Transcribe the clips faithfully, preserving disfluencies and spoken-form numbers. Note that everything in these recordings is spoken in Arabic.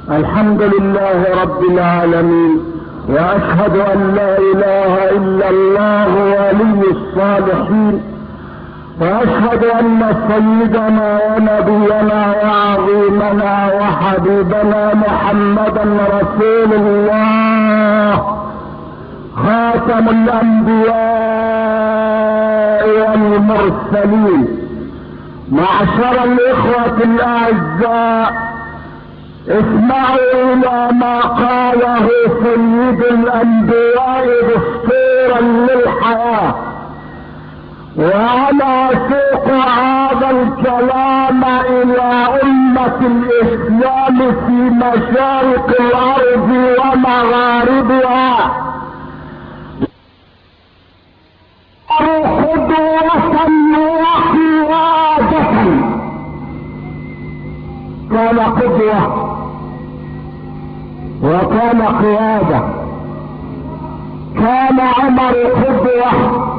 الحمد لله رب العالمين، واشهد ان لا اله الا الله ولي الصالحين، واشهد ان سيدنا ونبينا وعظيمنا وحبيبنا محمدا رسول الله خاتم الانبياء والمرسلين. معشر الاخوة الاعزاء، اسمعوا الى ما قاله سيد الانبياء دستورا للحياة، وانا اسوق هذا الكلام الى امة الاسلام في مشارق الارض ومغاربها. قدوة وقيادة، كان قدوة وكان قيادة. كان عمر قدوة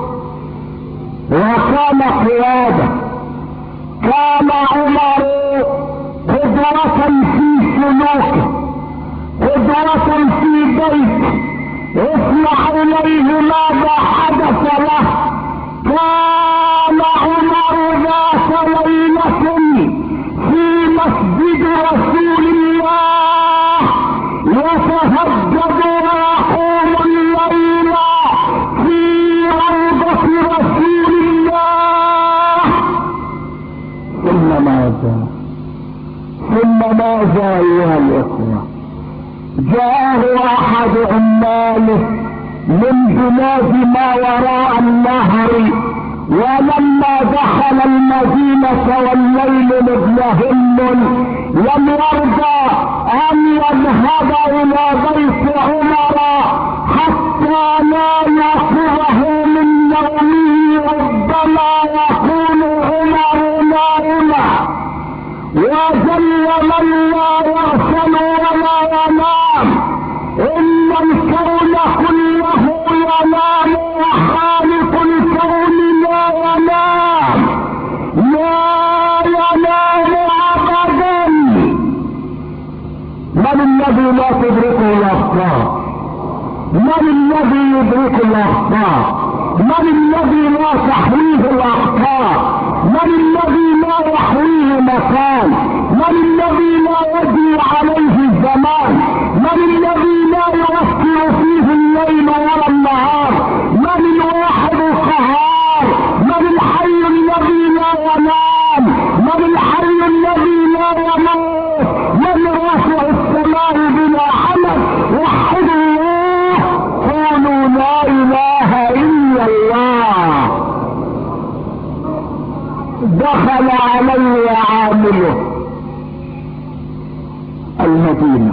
وكان قيادة. كان عمر قدوة في سلوكه، قدوة في بيته. اسمع اليه ماذا حدث له. كان عمر ذات ليلة في مسجد رسول الله يتهجد ويقوم الليل في روضة رسول الله. ثم ماذا ثم ماذا ايها الاخوة؟ جاءه احد عماله من بلاد ما وراء النهر، ولما دخل المدينة والليل مظلم لم يرضى ان يذهب الى بيت عمر حتى لا يأخذه من نومه، ربما يكون عمر نائما. وجل من لا يغفل ولا ينام، ان الكون كله ينام وخالق الكون لا ينام، لا ينام ابدا. من الذي لا تدركه الابصار؟ من الذي يدرك الابصار؟ من الذي لا تحويه الاخطار؟ من الذي لا يحويه مكان؟ من الذي لا يجري عليه الزمان؟ من الذي لا يؤثر فيه الليل ولا النهار؟ من الواحد القهار؟ من الحي الذي لا ينام؟ من الحي الذي لا يموت؟ من رافع السماء بلا حمد؟ وحد الله، قولوا لا اله الا الله. دخل علي عامله المدينة،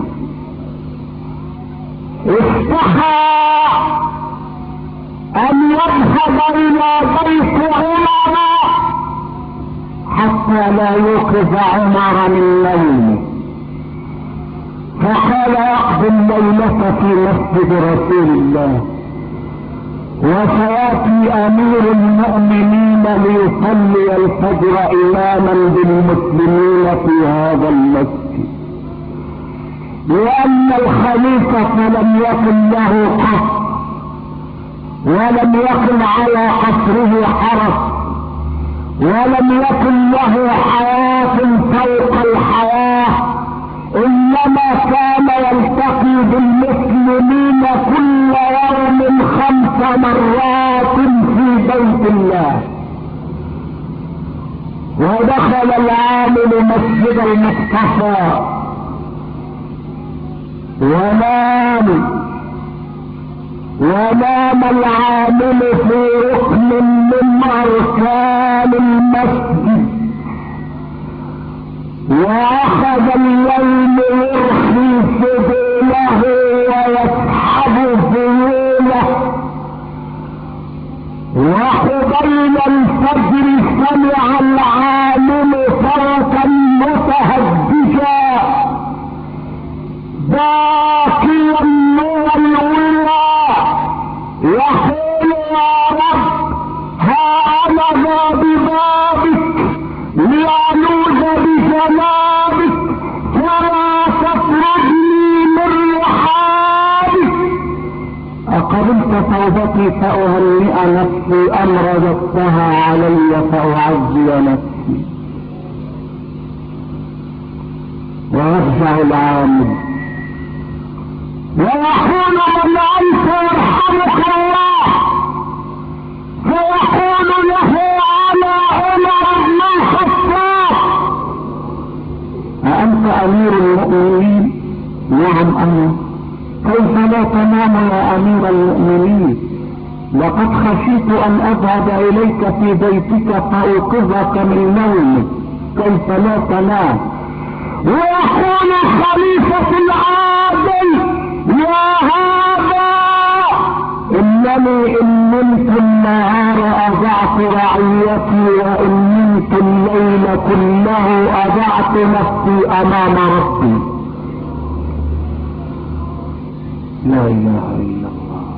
استحى ان يذهب الى بيت عمر حتى لا يوقظ عمر من نومه، فقال يقضي الليلة في مسجد رسول الله، وسياتي امير المؤمنين ليصلي الفجر اماما بالمسلمين في هذا المسجد، لان الخليفة لم يكن له قصر ولم يكن على قصره حرس ولم يكن له حياة فوق الحياة، انما كان يلتقي بالمسلمين كل يوم خمس مرات في بيت الله. ودخل العامل مسجد المصطفى ونام ونام العامل في ركن من اركان المسجد، واخذ الليل يرخي سبيله ويسحب ذيوله. وقبيل الفجر سمع العامل صوتا متهججا باكيا من الولاء يقول يا رب ها انا ذا ببابك ليعلوذ بجنابك فلا تفرج كنت توبتي فأهنئ نفسي أم رددتها علي فأعزي نفسي. ويرجع العامل ويقول من أنت يرحمك الله، فيقول له على عمر بن الخطاب أأنت أمير المؤمنين؟ نعم أنا. كيف لا تنام يا أمير المؤمنين؟ لقد خشيت أن أذهب إليك في بيتك فأوقظك من نومك. كيف لا تنام؟ ويقول الخليفة العادل يا هذا إنني إن نمت النهار أضعت رعيتي وإن نمت الليل كله أضعت نفسي أمام ربي. لا إله إلا الله،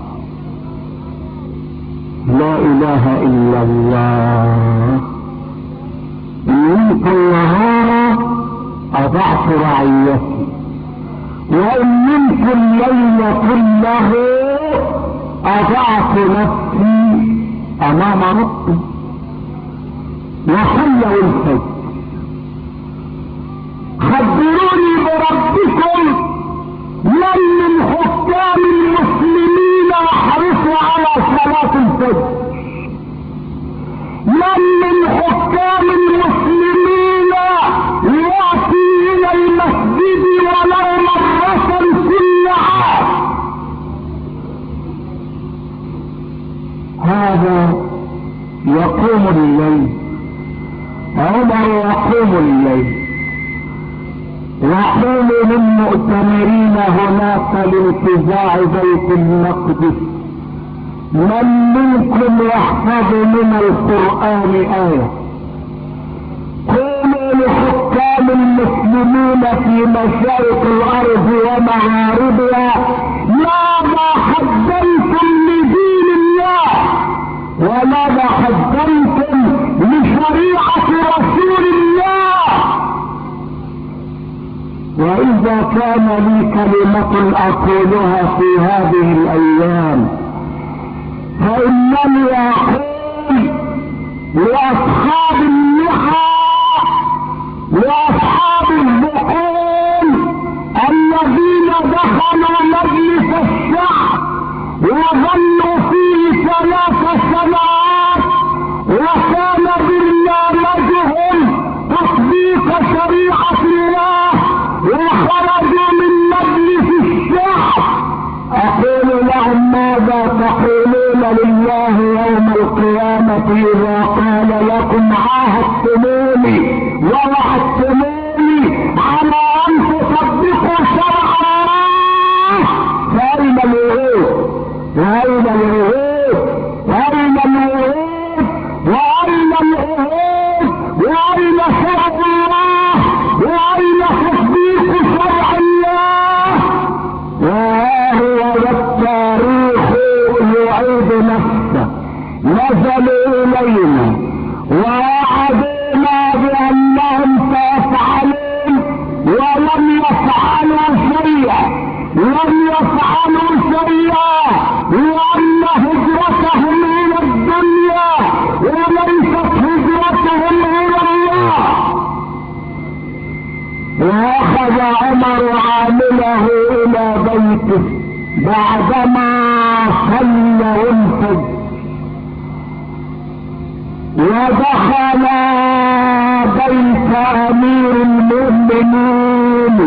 لا إله إلا الله. إن نمت النهار أضعت رعيتي وإن نمت الليل كله أضعت نفسي أمام ربي. وحلوا الفجر. خبروني بربكم من من حكام المسلمين يحرص على صلاة الفجر؟ من من حكام المسلمين يأتي إلى المسجد ولو مرة كل عام؟ هذا يقوم الليل، عمر يقوم الليل، يقوم للمؤتمرين هناك لانتزاع بيت المقدس. من منكم يحفظ من القرآن آية؟ قولوا لحكام المسلمين في مشارق الأرض ومغاربها ماذا قدمتم لدين الله وماذا قدمتم لشريعة رسول الله؟ وإذا كان لي كلمة أقولها في هذه الأيام فإنني أقول لأصحاب اللحى وأصحاب البقول الذين دخلوا مجلس الشعب وظلوا فيه ثلاث سنوات وكان برنامجهم تطبيق شريعة الله وخرجوا من مجلس الشعب، أقول لهم ماذا تقولون لله يوم القيامة إذا قال لكم عاهدتموني ووعدتموني على أن تطبقوا شرع الله؟ فأين الوعود؟ وأين الوعود؟ وأين الوعود؟ وأين الوعود؟ وأين شرع الله؟ وأين تطبيق شرع الله؟ وهو والتاريخ يعيد نفسه. نزلوا إلينا ووعدونا بأنهم سيفعلون ولم يفعلوا شيئا، لم يفعلوا شيئا، لأن هجرتهم إلى الدنيا وليست هجرتهم إلى الله. وأخذ عمر عامله إلى بيته بعدما صلوا الفجر ودخل بيت أمير المؤمنين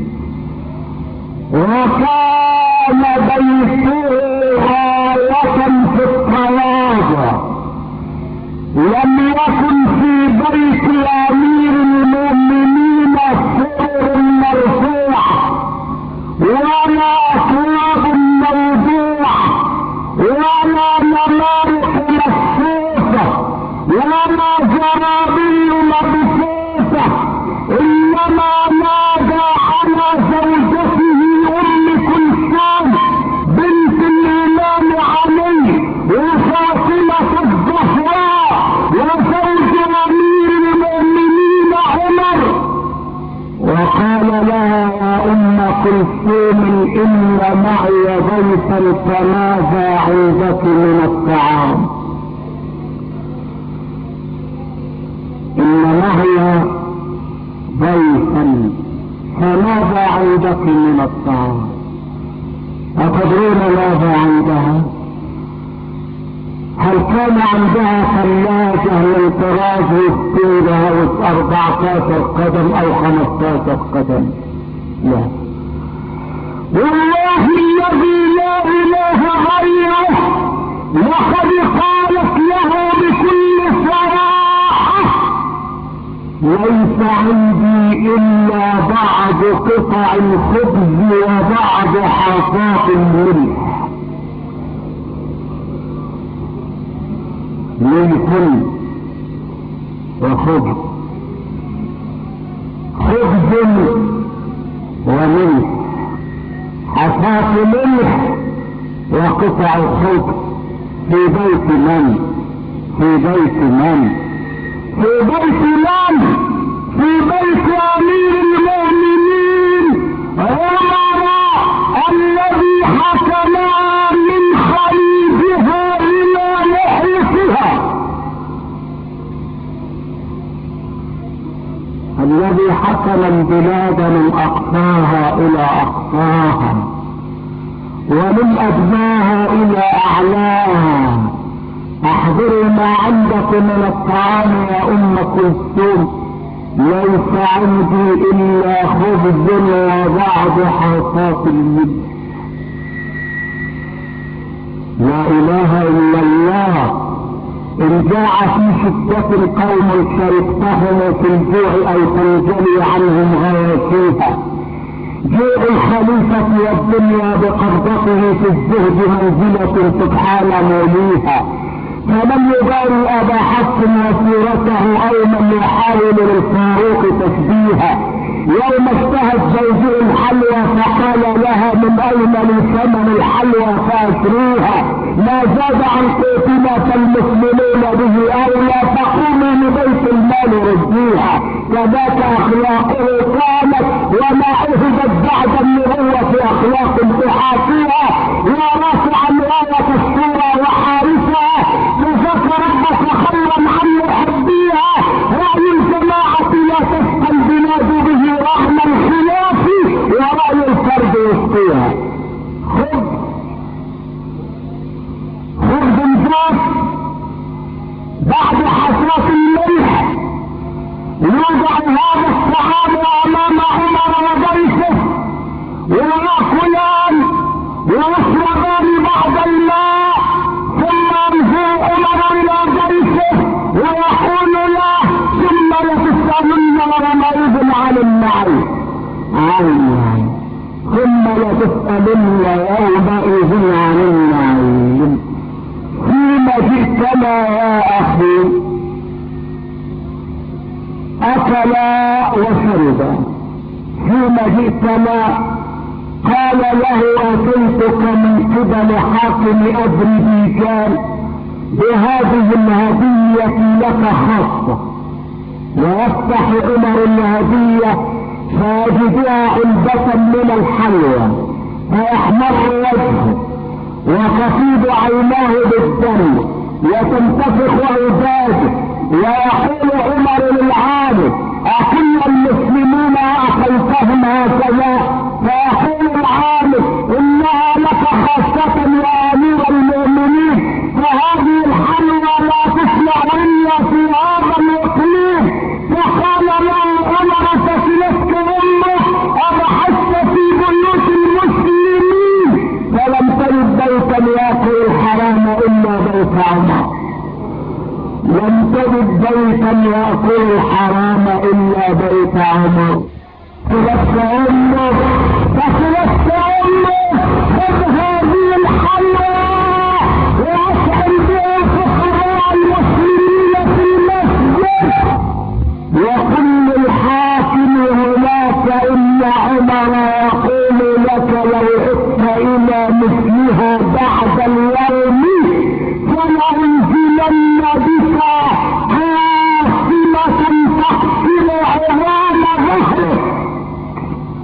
وكان بيته غاية في التواضع. لم يكن في بيت أمير المؤمنين سرر مرفوع ولا أكواب موضوعة ولا نمارق مصفوفة ولا زرابي مبثوثة، إنما نادى على زوجته أم كلثوم بنت الإمام علي وفاطمة الزهراء وزوج أمير المؤمنين عمر، وقال لها يا ام كلثوم ان معي ضيفا فماذا عندك من الطعام؟ ان معي ضيفا فماذا عندك من الطعام؟ أتدرون ماذا عندها؟ هل كان عندها ثلاجة من طراز ستين أربعتاشر قدم أو خمستاشر قدم؟ لا، والله الذي لا إله غيره لقد قالت له بكل صراحة ليس عندي إلا بعض قطع الخبز وبعض حصاة الملح. ملح وخبز، خبز وملح، حصاة ملح وقطع الخبز. في بيت من؟ في بيت من؟ في بيت من؟ في بيت امير المؤمنين عمر الذي حكم من خليجها الى محيطها، الذي حكم البلاد من اقصاها الى اقصاها ومن ادناها الى اعلاها. احضروا ما عندك من الطعام يا ام كلثوم. ليس عندي الا خبز وبعض حصاة الملح. لا اله الا الله. ان جاع في شدة قوم شركتهم في الجوع او تنجلي عنهم غواشيها. جوع الخليفة والدنيا بقبضته في الزهد منزلة سبحان موليها. فمن يباري ابا حفص وسيرته او من يحاول للفاروق تشبيها. يوم اشتهت زوجه الحلوى فقال لها من اين لي ثمن الحلوى فاشريها. ما زاد عن قوتنا فالمسلمون به اولى فقوموا لبيت المال رديها. كذاك اخلاقه كانت وما عهدت بعد النبوة اخلاق تحاكيها. يا رافعا راية الصورة وحارسها جزاك ربك خيرا عن محبيها. رأي الجماعة لا تسقى البلاد به رغم الخلاف ورأي الفرد يسقيها. خذ خبز جاف بعد حصاة الملح. يوضع هذا الطعام امام عمر وضيفه ويأكلان ويشربان بعض الماء ثم ينزل عمر الى ضيفه ويقول له ثم لتسألن يومئذ عن النعيم. عين ثم لتسألن يومئذ عن النعيم. فيما جئتنا يا اخي؟ اكلا وشربا. فيما جئتنا؟ قال له اتيتك من قبل حاكم اذربيجان بهذه الهدية لك خاصة. ويفتح عمر الهدية فيجدها علبة من الحلوى فيحمر وجهه وتفيض عيناه بالدم وتنتفخ عباده ويقول عمر للعالم اكل المسلمين اعطيتهم هكذا؟ فيقول العالم انها لك خاصة يا امير المؤمنين فهذه الحلوى لا تصنع الا في هذا الاقليم. فقال له عمر تكلتك امك ابحثت في بيوت المسلمين فلم تجد بيتا ياكل الحرام الا بيت عمر. لم تجد بيتا ياكل الحرام الا بيت عمر. تلك امك تكلتك امك خذ هذه الحلوى واشعل بها فقراء المسلمين في المسجد وقل للحاكم هناك ان عمر يقول لك لو عدت الى مثلها بعد اليوم فلأنزلن بك عاصمة تقتل عظام ظهرك.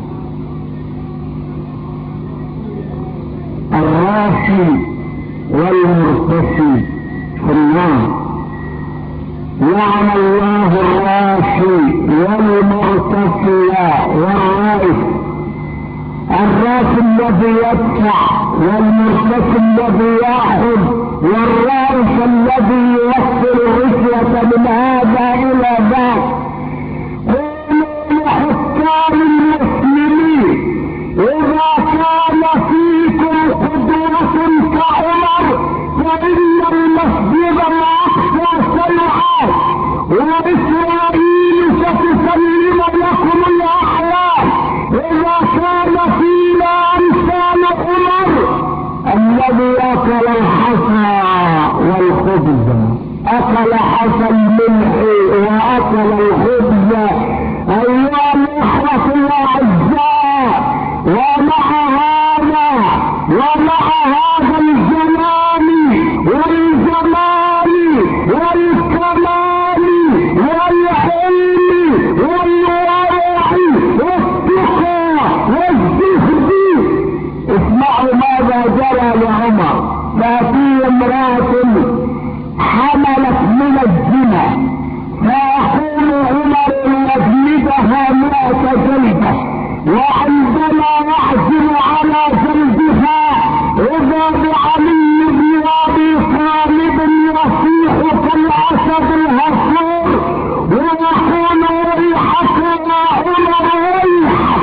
الراشي والمرتشي في النار. لعن الله الراشي والمرتشي والرائش. الراشي الذي يدفع والمرتشي الذي ياخذ والرائش الذي يوصل الرشوة من هذا الى ذاك. قولوا لحكام المسلمين اذا كان فيكم قدوة كعمر فان المسجد الاقصى سيعاد واسرائيل ستسلم لكم الاحلام. اذا كان فينا امثال عمر الذي اكل الحصى والخبز، اكل حصى الملح واكل الخبز. ايها الاخوة الاعزاء، ومع هذا ومع هذا الجلال والجمال والكمال والعلم والورع والتقى والزهد، اسمعوا ماذا جرى لعمر. ففي امرأة حملت من الزنا فيقول عمر يجلدها مئة جلدة، وعندما يعزم على جلدها اذا بعلي بن ابي طالب يصيح كالاسد الهصور ويقول ويحك يا عمر ويحك.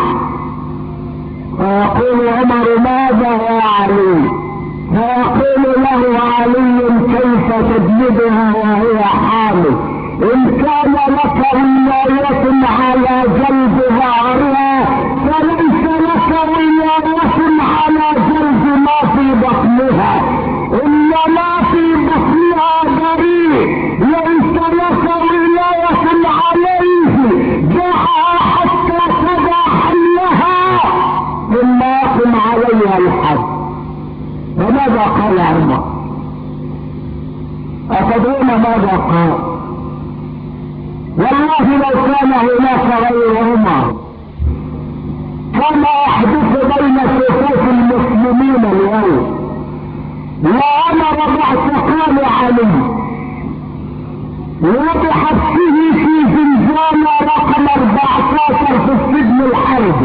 فيقول عمر ماذا يا علي؟ فيقول له علي كيف تجلدها وهي حامل؟ ان كان لك ولاية على جلد ظهرها فليس لك ولاية على جلد ما في بطنها، انما في بطنها بريء ليس لك ولاية عليه. دعها حتى تدع حملها ثم يقم عليها الحد. فماذا قال عمر؟ أتدرون ماذا قال؟ والله لو كان هناك غير عمر كما يحدث بين صفوف المسلمين اليوم لأمر باعتقال علي وبحبسه في زنزانة رقم أربعة عشر في السجن الحربي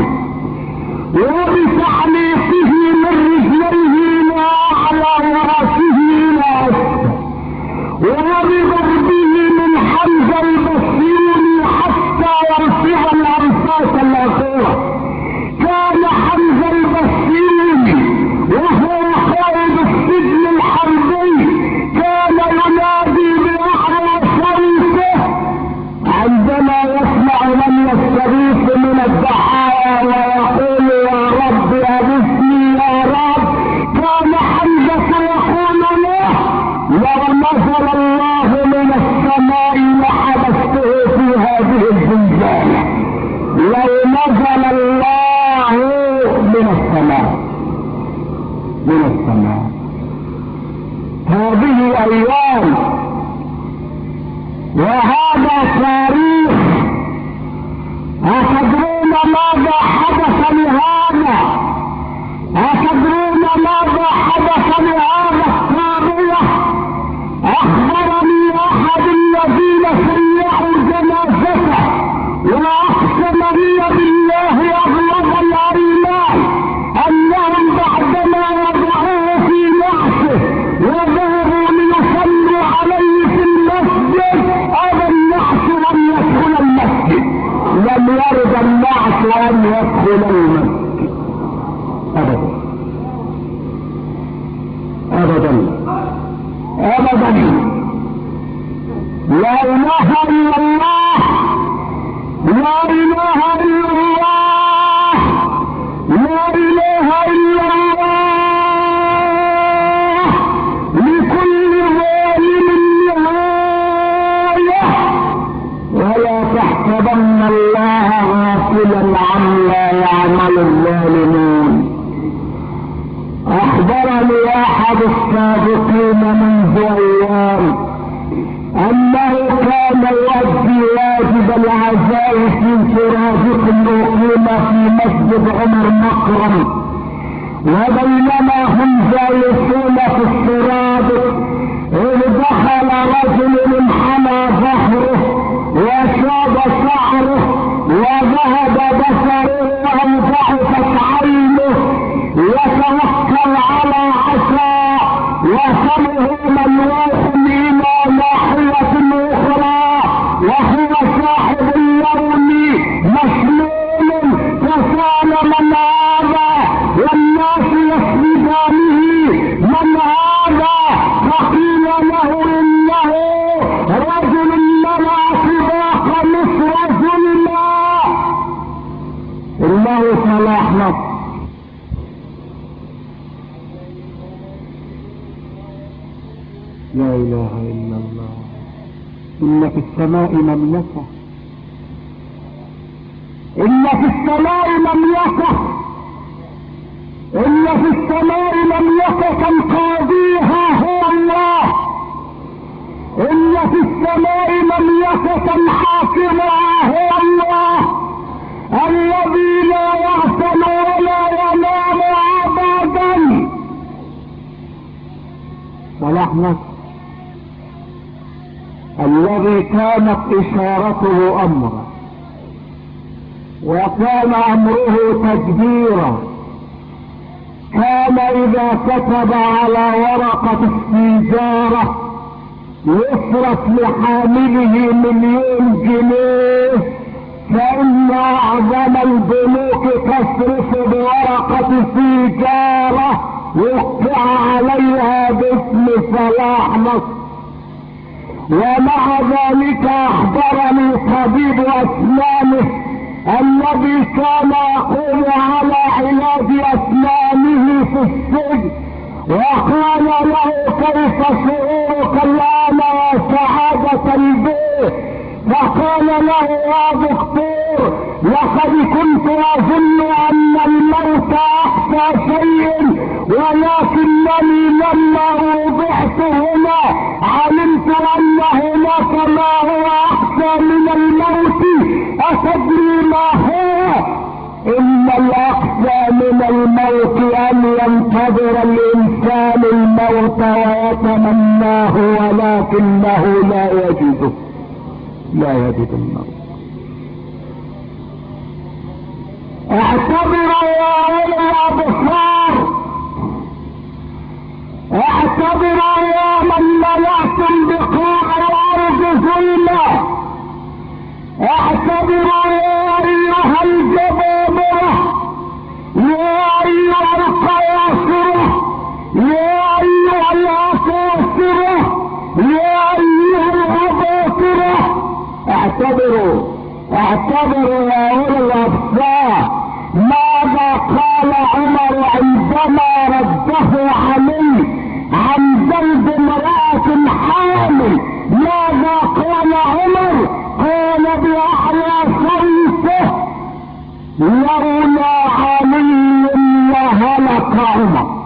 وبتحليقه من رجليه إلى أعلى ورأسه إلى أسفل وبضربه من حمزة البسيوني حتى يرفع الأنفاس الأخيرة. كان حمزة البسيوني وهو قائد السجن الحربي كان ينادي بأعلى صوته عندما يسمع من يستغيث من الضحايا ويقول يا رب أغثني يا رب. كان حمزة يقول له لو نزل الله من السماء لحبسته في هذه الزنزانة. لو نزل الله من السماء من السماء. هذه ايام وهذا تاريخ. أتدرون ماذا حدث لهذا؟ أتدرون ماذا حدث لهذا الطاغية؟ أخبرني أحد الذين سيعوا جنازته وأقسم لي بالله أغلظ الأيمان أنهم بعدما وضعوه في نعشه وذهبوا ليصلوا عليه في المسجد أبى النعش أن يدخل المسجد. لم يرد النعش أن يدخل المسجد أبدا أبدا أبدا. لا إله إلا الله لا إله إلا الله لا إله إلا الله. لكل ظالم نهاية ولا تحسبن الله غافلا عما يعمل الظالمون. أخبرني أحد السابقين منذ أيام أنه كان يؤدي واجب العزاء في سرادق أقيم في مسجد عمر مكرم، وبينما هم جالسون في السرادق إذ دخل رجل انحنى ظهره وشاب شعره وذهب بصره وانضعفت عينه يتوكل على عصا وفمه مملوح الى ناحية اخرى وهو صاحب اللون مسلول فسال من هذا والناس يسجدانه من هذا فقيل له انه رجل منع سباق مصر ظلما انه صلاح نصر. لا اله الا الله. ان في السماء مملكة، ان في السماء مملكة، ان في السماء مملكة قاضيها هو الله، ان في السماء مملكة حاكمها هو الله الذي لا يغفل ولا ينام ابدا. صلاح نصر الذي كانت اشارته امرا وكان امره تدبيرا، كان اذا كتب على ورقة السيجارة يصرف لحامله مليون جنيه، فان اعظم البنوك تصرف بورقة سيجارة يوقع عليها باسم صلاح نصر. ومع ذلك اخبرني طبيب اسنانه الذي كان يقوم على علاج اسنانه في السجن وقال له كيف شعورك الان يا سعادة البيت؟ فقال له يا دكتور لقد كنت اظن ان الموت اخفى شيء ولكنني لما وضعت هنا علمت ان هناك ما هو اخفى من الموت. اتدري ما هو؟ ان الاخفى من الموت ان ينتظر الانسان الموت ويتمناه ولكنه لا يجده، لا يجد الموت. اعتبروا يا اولي الابصار، اعتبروا يا من ملأتم بقاع الارض ظلما، اعتبروا يا ايها الجبابرة، يا ايها القياصرة، يا ايها الاكاسرة، يا ايها الاباطرة. اعتبروا اعتبروا يا اولي الابصار. ماذا قال عمر عندما رده علي عن جلد امرأة حامل؟ ماذا قال عمر؟ قال باعلى صوته لولا علي لهلك عمر.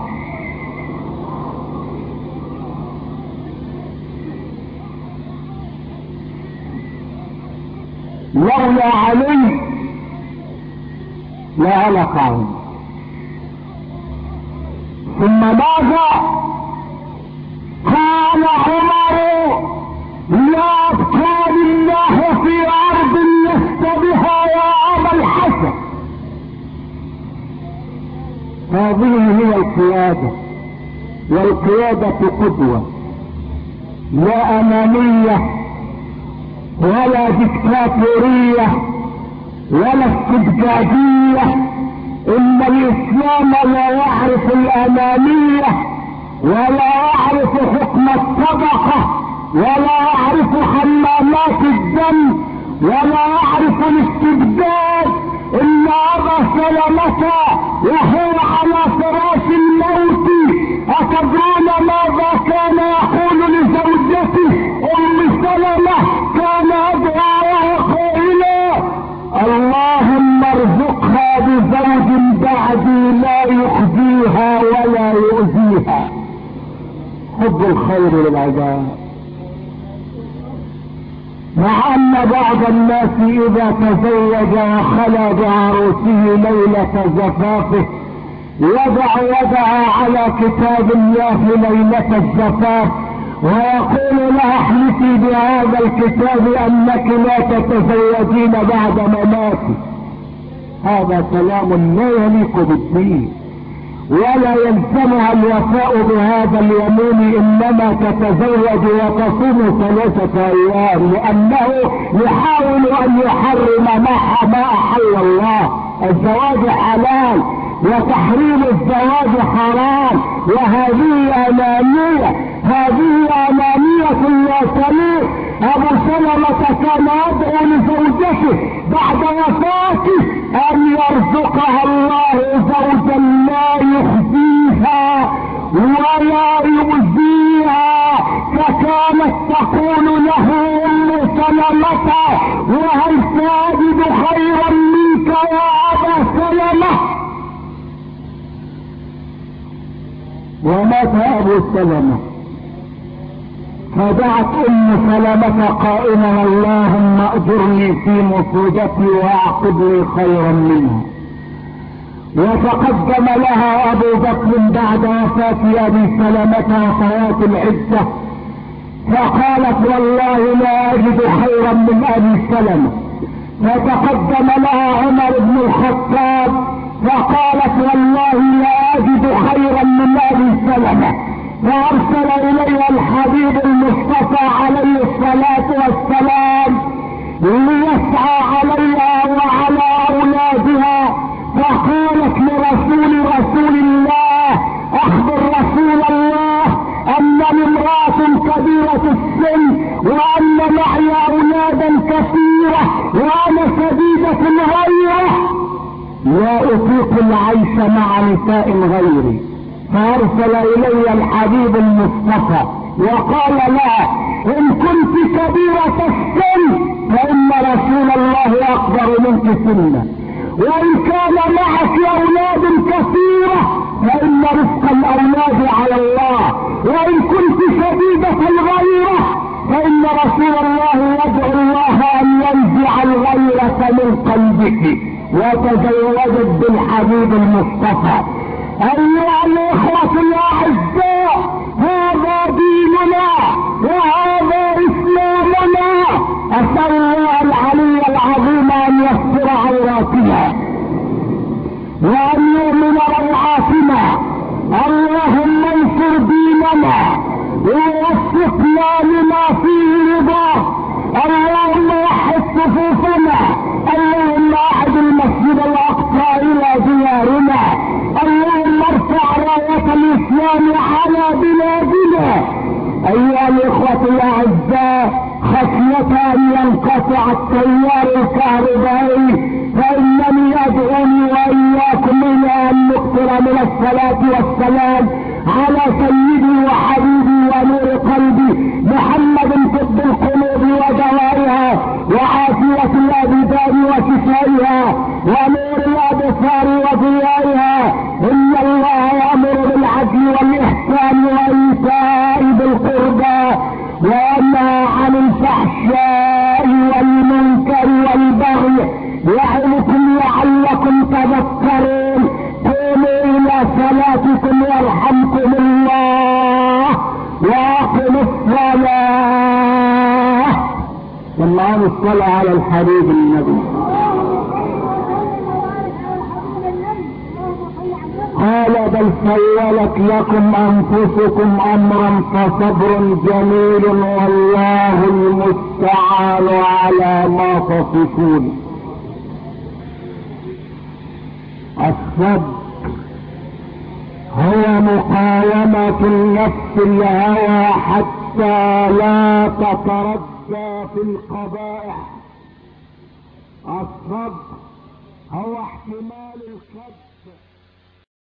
لولا علي لهلك عمر. ثم ماذا قال عمر؟ لا ابقى لله في ارض لست بها يا ابا الحسن. هذه هي القيادة، والقيادة قدوة، لا انانية ولا ديكتاتورية ولا استبدادية. ان الاسلام لا يعرف الانانية ولا يعرف حكم الطبقة ولا يعرف حمامات الدم ولا يعرف الاستبداد. ان ابا سلمة وهو على فراش الموت اتدرون ماذا كان يقول لزوجته ام سلمة؟ كان يدعو قائلا اللهم ارزقها بزوج بعدي لا يخزيها ولا يؤذيها. حب الخير للعباد. مع ان بعض الناس اذا تزوج وخلى بعروسه ليلة زفافه يضع يدها على كتاب الله ليلة الزفاف ويقول لها احلفي بهذا الكتاب انك لا تتزوجين بعد مماتي. هذا كلام لا يليق بالدين، ولا يلزمها الوفاء بهذا اليمين، انما تتزوج وتصوم ثلاثة ايام، لانه يحاول ان يحرم ما احل الله. الزواج حلال وتحريم الزواج حرام، وهذه انانية، هذه انانية لا تليق. ابو سلمة كان يدعو لزوجته بعد وفاته ان يرزقها الله زوجا لا يخزيها ولا يؤذيها، فكانت تقول له ام سلمة وهل تجد خيرا منك يا ابا سلمة؟ ومات ابو سلمة فدعت ام سلمة قائلا اللهم اجرني في مصيبتي واعقب لي خيرا منها. وتقدم لها ابو بكر بعد وفاة ابي سلمة وفوات العدة فقالت والله لا اجد خيرا من ابي سلمة. فتقدم لها عمر بن الخطاب فقالت والله لا اجد خيرا من ابي سلمة، فارسل اليها الحبيب المصطفى عليه الصلاة والسلام ليسعى عليها وعلى اولادها، فقالت لرسول رسول الله اخبر رسول الله انني امرأة كبيرة السن وان معي اولادا كثيرة وانا شديدة الغيرة لا اطيق العيش مع نساء غيري. فارسل الي الحبيب المصطفى وقال لها ان كنت كبيرة السن فان رسول الله اكبر منك سنا، وان كان معك اولاد كثيرة فان رزق الاولاد على الله، وان كنت شديدة الغيرة فان رسول الله يدعو الله ان ينزع الغيرة من قلبك. وتزوجت بالحبيب المصطفى. ايها الاخوة الاعزاء، هذا ديننا وهذا اسلامنا. اسال الله العلي العظيم ان يستر عوراتنا وان يؤمن روعاتنا. اللهم انصر ديننا ووفقنا لما فيه رضاك. اللهم وحد صفوفنا، اللهم اعد المسجد الاقصى الى ديارنا، اللهم ارفع راية الاسلام على بلادنا. ايها الاخوة الاعزاء، خشية ان ينقطع التيار الكهربائي فانني ادعوني واياكم الى ان نكثر من الصلاة والسلام على سيدي وحبيبي ونور قلبي محمد طب القلوب ودوائها وعافية الابدان وشفائها ونور الابصار وضيائها. ان الله يامر بالعدل والاحسان وايتاء ذي القربى وينهى عن الفحشاء والمنكر والبغي يعظكم لعلكم تذكرون. قوموا الى صلاتكم يرحمكم الله واقموا الصلاة. والله الصلاة على الحبيب النبي. قال بل سولت لكم انفسكم امرا فصبر جميل والله المستعان على ما تصفون. الصبر هو مقاومة النفس الهوى حتى لا تتردى في القبائح. الصبر هو احتمال الصبر